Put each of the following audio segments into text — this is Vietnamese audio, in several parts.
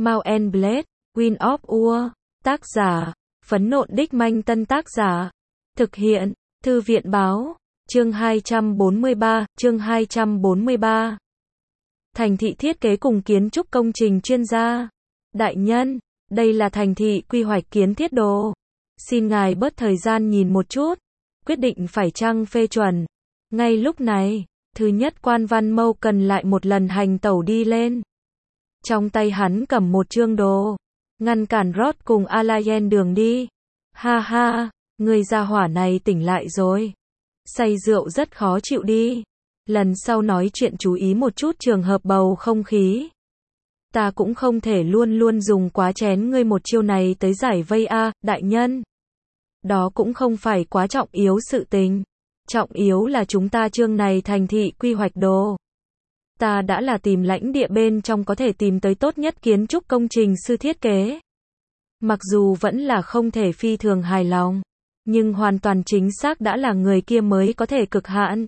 Mount and Blade, Wind of Ur. Tác giả, Phấn Nộn Đích Manh. Tân tác giả, thực hiện, Thư viện Báo. Chương 243, chương 243. Thành thị thiết kế cùng kiến trúc công trình chuyên gia. Đại nhân, đây là thành thị quy hoạch kiến thiết đồ. Xin ngài bớt thời gian nhìn một chút. Quyết định phải chăng phê chuẩn. Ngay lúc này, thứ nhất quan văn Mâu cần lại một lần hành tẩu đi lên. Trong tay hắn cầm một chương đồ. Ngăn cản Rod cùng Alayen đường đi. Ha ha, người gia hỏa này tỉnh lại rồi. Say rượu rất khó chịu đi. Lần sau nói chuyện chú ý một chút trường hợp bầu không khí. Ta cũng không thể luôn luôn dùng quá chén ngươi một chiêu này tới giải vây a, đại nhân. Đó cũng không phải quá trọng yếu sự tình. Trọng yếu là chúng ta chương này thành thị quy hoạch đồ. Ta đã là tìm lãnh địa bên trong có thể tìm tới tốt nhất kiến trúc công trình sư thiết kế. Mặc dù vẫn là không thể phi thường hài lòng, nhưng hoàn toàn chính xác đã là người kia mới có thể cực hạn.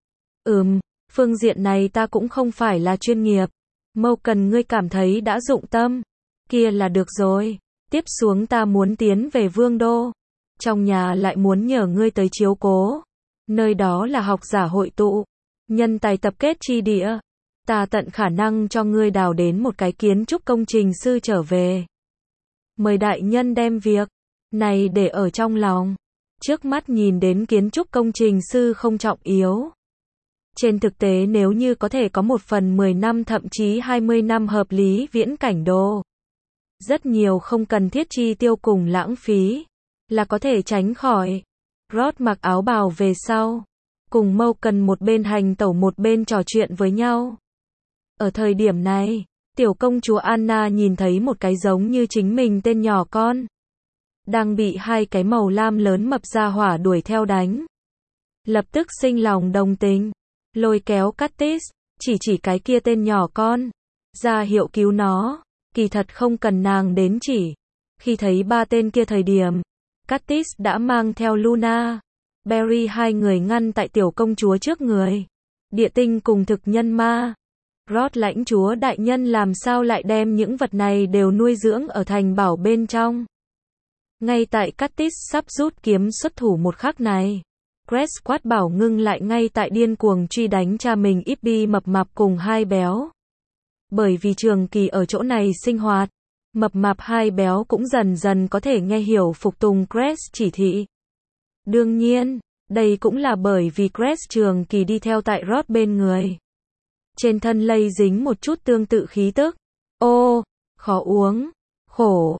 Phương diện này ta cũng không phải là chuyên nghiệp. Mâu cần ngươi cảm thấy đã dụng tâm. Kia là được rồi. Tiếp xuống ta muốn tiến về Vương Đô. Trong nhà lại muốn nhờ ngươi tới chiếu cố. Nơi đó là học giả hội tụ, nhân tài tập kết chi địa. Ta tận khả năng cho ngươi đào đến một cái kiến trúc công trình sư trở về. Mời đại nhân đem việc này để ở trong lòng. Trước mắt nhìn đến kiến trúc công trình sư không trọng yếu. Trên thực tế nếu như có thể có một phần 10 năm thậm chí 20 năm hợp lý viễn cảnh đồ. Rất nhiều không cần thiết chi tiêu cùng lãng phí. Là có thể tránh khỏi. Rod mặc áo bào về sau. Cùng Mâu cần một bên hành tẩu một bên trò chuyện với nhau. Ở thời điểm này, tiểu công chúa Anna nhìn thấy một cái giống như chính mình tên nhỏ con. Đang bị hai cái màu lam lớn mập ra hỏa đuổi theo đánh. Lập tức sinh lòng đồng tình. Lôi kéo Curtis, chỉ cái kia tên nhỏ con. Ra hiệu cứu nó. Kỳ thật không cần nàng đến chỉ. Khi thấy ba tên kia thời điểm, Curtis đã mang theo Luna, Barry hai người ngăn tại tiểu công chúa trước người. Địa tinh cùng thực nhân ma. Rod lãnh chúa đại nhân làm sao lại đem những vật này đều nuôi dưỡng ở thành bảo bên trong. Ngay tại Curtis sắp rút kiếm xuất thủ một khắc này, Grace quát bảo ngưng lại ngay tại điên cuồng truy đánh cha mình Ibby mập mạp cùng hai béo. Bởi vì trường kỳ ở chỗ này sinh hoạt, mập mạp hai béo cũng dần dần có thể nghe hiểu phục tùng Grace chỉ thị. Đương nhiên, đây cũng là bởi vì Grace trường kỳ đi theo tại Rod bên người. Trên thân lây dính một chút tương tự khí tức. Ô, khó uống, khổ,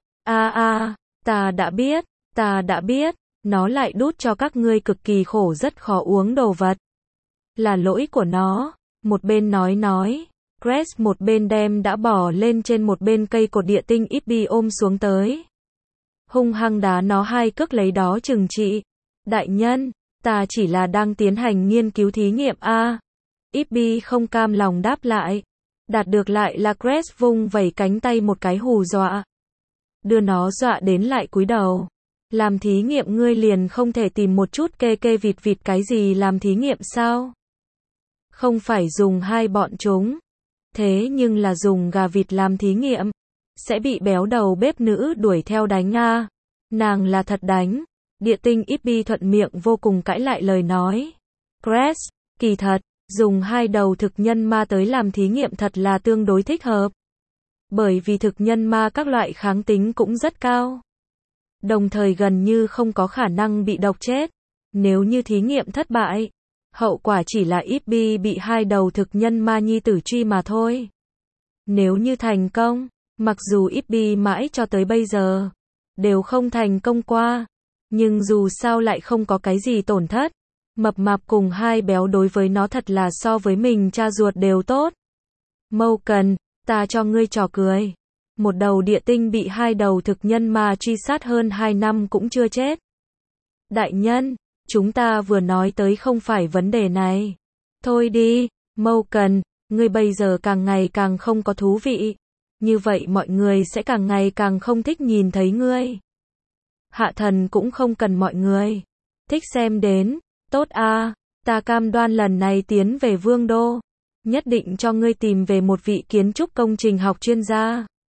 ta đã biết, nó lại đút cho các ngươi cực kỳ khổ rất khó uống đồ vật. Là lỗi của nó, một bên nói, Grace một bên đem đã bỏ lên trên một bên cây cột địa tinh Ibby ôm xuống tới. Hung hăng đá nó hai cước lấy đó trừng trị. Đại nhân, ta chỉ là đang tiến hành nghiên cứu thí nghiệm a. Ibby không cam lòng đáp lại. Đạt được lại là Grace vung vẩy cánh tay một cái hù dọa. Đưa nó dọa đến lại cúi đầu. Làm thí nghiệm ngươi liền không thể tìm một chút kê vịt cái gì làm thí nghiệm sao? Không phải dùng hai bọn chúng. Thế nhưng là dùng gà vịt làm thí nghiệm. Sẽ bị béo đầu bếp nữ đuổi theo đánh a. Nàng là thật đánh. Địa tinh Ibby thuận miệng vô cùng cãi lại lời nói. Grace, kỳ thật, dùng hai đầu thực nhân ma tới làm thí nghiệm thật là tương đối thích hợp. Bởi vì thực nhân ma các loại kháng tính cũng rất cao. Đồng thời gần như không có khả năng bị độc chết. Nếu như thí nghiệm thất bại, hậu quả chỉ là Ibby bị hai đầu thực nhân ma nhi tử truy mà thôi. Nếu như thành công, mặc dù Ibby mãi cho tới bây giờ đều không thành công qua, nhưng dù sao lại không có cái gì tổn thất. Mập mạp cùng hai béo đối với nó thật là so với mình cha ruột đều tốt. Mâu cần, ta cho ngươi trò cười. Một đầu địa tinh bị hai đầu thực nhân ma truy sát hơn 2 năm cũng chưa chết. Đại nhân, chúng ta vừa nói tới không phải vấn đề này. Thôi đi, Mâu cần, ngươi bây giờ càng ngày càng không có thú vị. Như vậy mọi người sẽ càng ngày càng không thích nhìn thấy ngươi. Hạ thần cũng không cần mọi người thích xem đến. Tốt a, ta cam đoan lần này tiến về Vương Đô. Nhất định cho ngươi tìm về một vị kiến trúc công trình học chuyên gia.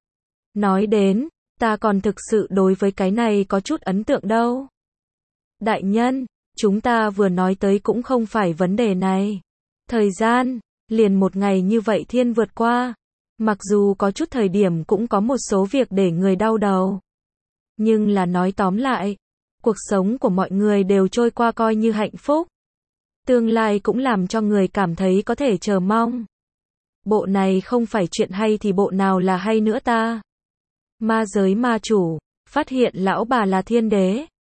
Nói đến, ta còn thực sự đối với cái này có chút ấn tượng đâu. Đại nhân, chúng ta vừa nói tới cũng không phải vấn đề này. Thời gian, liền một ngày như vậy thiên vượt qua. Mặc dù có chút thời điểm cũng có một số việc để người đau đầu. Nhưng là nói tóm lại, cuộc sống của mọi người đều trôi qua coi như hạnh phúc. Tương lai cũng làm cho người cảm thấy có thể chờ mong. Bộ này không phải chuyện hay thì bộ nào là hay nữa ta? Ma giới ma chủ, phát hiện lão bà là thiên đế.